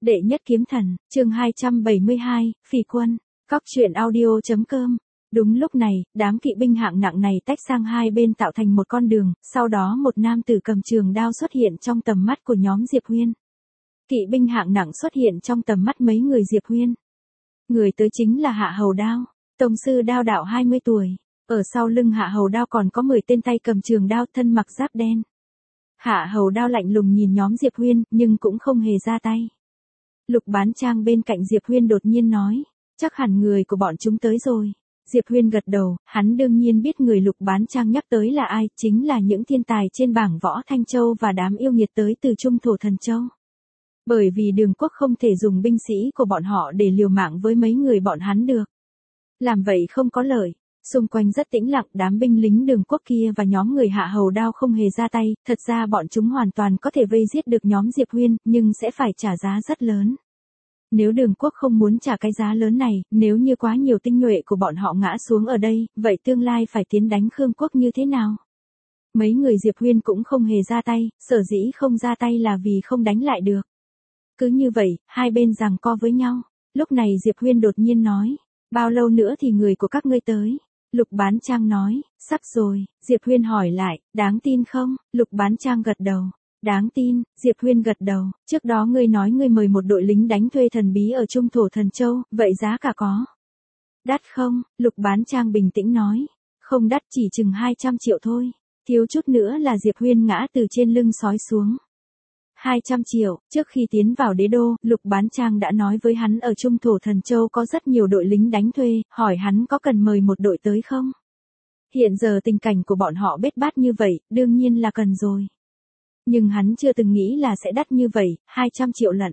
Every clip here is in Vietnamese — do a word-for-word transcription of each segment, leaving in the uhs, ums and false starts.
Đệ nhất kiếm thần, chương hai trăm bảy mươi hai, Phỉ quân, Cóc truyện audio.com. Đúng lúc này, đám kỵ binh hạng nặng này tách sang hai bên tạo thành một con đường, sau đó một nam tử cầm trường đao xuất hiện trong tầm mắt của nhóm Diệp Huyên. Kỵ binh hạng nặng xuất hiện trong tầm mắt mấy người Diệp Huyên. Người tới chính là Hạ Hầu Đao, tông sư đao đạo hai mươi tuổi. Ở sau lưng Hạ Hầu Đao còn có mười tên tay cầm trường đao thân mặc giáp đen. Hạ Hầu Đao lạnh lùng nhìn nhóm Diệp Huyên, nhưng cũng không hề ra tay. Lục Bán Trang bên cạnh Diệp Huyên đột nhiên nói, chắc hẳn người của bọn chúng tới rồi. Diệp Huyên gật đầu, hắn đương nhiên biết người Lục Bán Trang nhắc tới là ai, chính là những thiên tài trên bảng võ Thanh Châu và đám yêu nghiệt tới từ Trung Thổ Thần Châu. Bởi vì Đường Quốc không thể dùng binh sĩ của bọn họ để liều mạng với mấy người bọn hắn được. Làm vậy không có lợi. Xung quanh rất tĩnh lặng, đám binh lính Đường Quốc kia và nhóm người Hạ Hầu Đao không hề ra tay, thật ra bọn chúng hoàn toàn có thể vây giết được nhóm Diệp Huyên, nhưng sẽ phải trả giá rất lớn. Nếu Đường Quốc không muốn trả cái giá lớn này, nếu như quá nhiều tinh nhuệ của bọn họ ngã xuống ở đây, vậy tương lai phải tiến đánh Khương Quốc như thế nào? Mấy người Diệp Huyên cũng không hề ra tay, sở dĩ không ra tay là vì không đánh lại được. Cứ như vậy, hai bên giằng co với nhau. Lúc này Diệp Huyên đột nhiên nói, bao lâu nữa thì người của các ngươi tới? Lục Bán Trang nói, sắp rồi. Diệp Huyên hỏi lại, đáng tin không? Lục Bán Trang gật đầu. Đáng tin. Diệp Huyên gật đầu. Trước đó ngươi nói ngươi mời một đội lính đánh thuê thần bí ở Trung Thổ Thần Châu, vậy giá cả có đắt không? Lục Bán Trang bình tĩnh nói, không đắt, chỉ chừng hai trăm triệu thôi. Thiếu chút nữa là Diệp Huyên ngã từ trên lưng sói xuống. hai trăm triệu, trước khi tiến vào đế đô, Lục Bán Trang đã nói với hắn ở Trung Thổ Thần Châu có rất nhiều đội lính đánh thuê, hỏi hắn có cần mời một đội tới không? Hiện giờ tình cảnh của bọn họ bết bát như vậy, đương nhiên là cần rồi. Nhưng hắn chưa từng nghĩ là sẽ đắt như vậy, hai trăm triệu lận.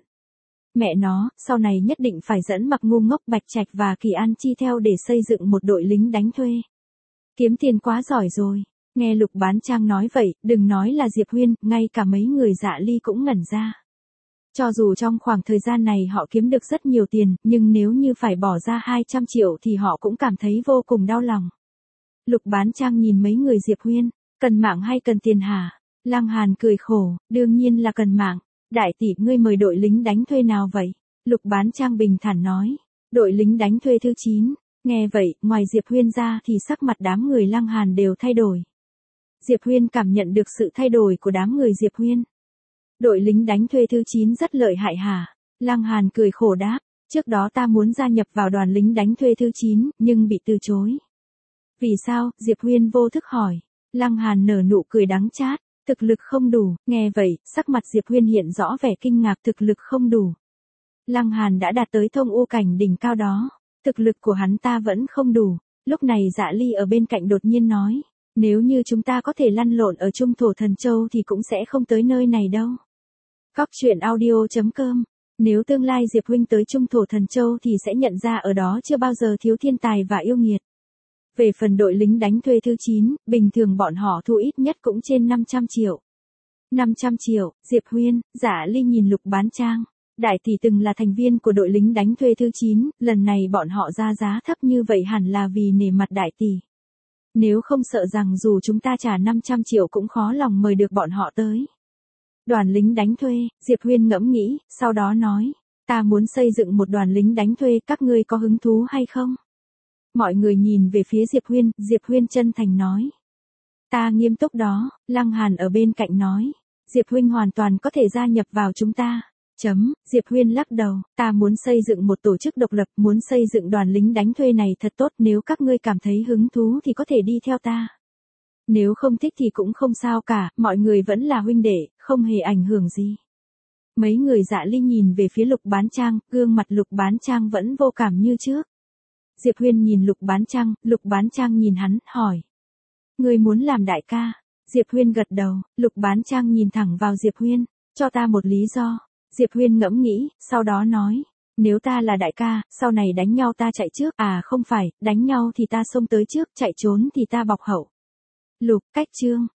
Mẹ nó, sau này nhất định phải dẫn Mặc Ngu Ngốc, Bạch Trạch và Kỳ An Chi theo để xây dựng một đội lính đánh thuê. Kiếm tiền quá giỏi rồi. Nghe Lục Bán Trang nói vậy, đừng nói là Diệp Huyên, ngay cả mấy người Dạ Ly cũng ngẩn ra. Cho dù trong khoảng thời gian này họ kiếm được rất nhiều tiền, nhưng nếu như phải bỏ ra hai trăm triệu thì họ cũng cảm thấy vô cùng đau lòng. Lục Bán Trang nhìn mấy người Diệp Huyên, cần mạng hay cần tiền hả? Lăng Hàn cười khổ, đương nhiên là cần mạng. Đại tỷ, ngươi mời đội lính đánh thuê nào vậy? Lục Bán Trang bình thản nói, đội lính đánh thuê thứ chín. Nghe vậy, ngoài Diệp Huyên ra thì sắc mặt đám người Lăng Hàn đều thay đổi. Diệp Huyên cảm nhận được sự thay đổi của đám người Diệp Huyên. Đội lính đánh thuê thứ chín rất lợi hại hả? Lăng Hàn cười khổ đáp, trước đó ta muốn gia nhập vào đoàn lính đánh thuê thứ chín, nhưng bị từ chối. Vì sao? Diệp Huyên vô thức hỏi. Lăng Hàn nở nụ cười đắng chát, thực lực không đủ. Nghe vậy, sắc mặt Diệp Huyên hiện rõ vẻ kinh ngạc, thực lực không đủ. Lăng Hàn đã đạt tới thông u cảnh đỉnh cao đó, thực lực của hắn ta vẫn không đủ. Lúc này Dạ Ly ở bên cạnh đột nhiên nói, nếu như chúng ta có thể lăn lộn ở Trung Thổ Thần Châu thì cũng sẽ không tới nơi này đâu. Cóc truyện audio.com. Nếu tương lai Diệp Huynh tới Trung Thổ Thần Châu thì sẽ nhận ra ở đó chưa bao giờ thiếu thiên tài và yêu nghiệt. Về phần đội lính đánh thuê thứ chín, bình thường bọn họ thu ít nhất cũng trên năm trăm triệu. năm trăm triệu, Diệp Huyên, Dạ Ly nhìn Lục Bán Trang. Đại tỷ từng là thành viên của đội lính đánh thuê thứ chín, lần này bọn họ ra giá thấp như vậy hẳn là vì nể mặt đại tỷ. Nếu không sợ rằng dù chúng ta trả năm trăm triệu cũng khó lòng mời được bọn họ tới. Đoàn lính đánh thuê, Diệp Huyên ngẫm nghĩ, sau đó nói, ta muốn xây dựng một đoàn lính đánh thuê, các ngươi có hứng thú hay không? Mọi người nhìn về phía Diệp Huyên, Diệp Huyên chân thành nói. Ta nghiêm túc đó. Lăng Hàn ở bên cạnh nói, Diệp Huynh hoàn toàn có thể gia nhập vào chúng ta. Chấm, Diệp Huyên lắc đầu, ta muốn xây dựng một tổ chức độc lập, muốn xây dựng đoàn lính đánh thuê này thật tốt, nếu các ngươi cảm thấy hứng thú thì có thể đi theo ta. Nếu không thích thì cũng không sao cả, mọi người vẫn là huynh đệ, không hề ảnh hưởng gì. Mấy người Dạ Ly nhìn về phía Lục Bán Trang, gương mặt Lục Bán Trang vẫn vô cảm như trước. Diệp Huyên nhìn Lục Bán Trang, Lục Bán Trang nhìn hắn, hỏi. Ngươi muốn làm đại ca? Diệp Huyên gật đầu, Lục Bán Trang nhìn thẳng vào Diệp Huyên, cho ta một lý do. Diệp Huyên ngẫm nghĩ, sau đó nói, nếu ta là đại ca, sau này đánh nhau ta chạy trước, à không phải, đánh nhau thì ta xông tới trước, chạy trốn thì ta bọc hậu. Lục, cách chương.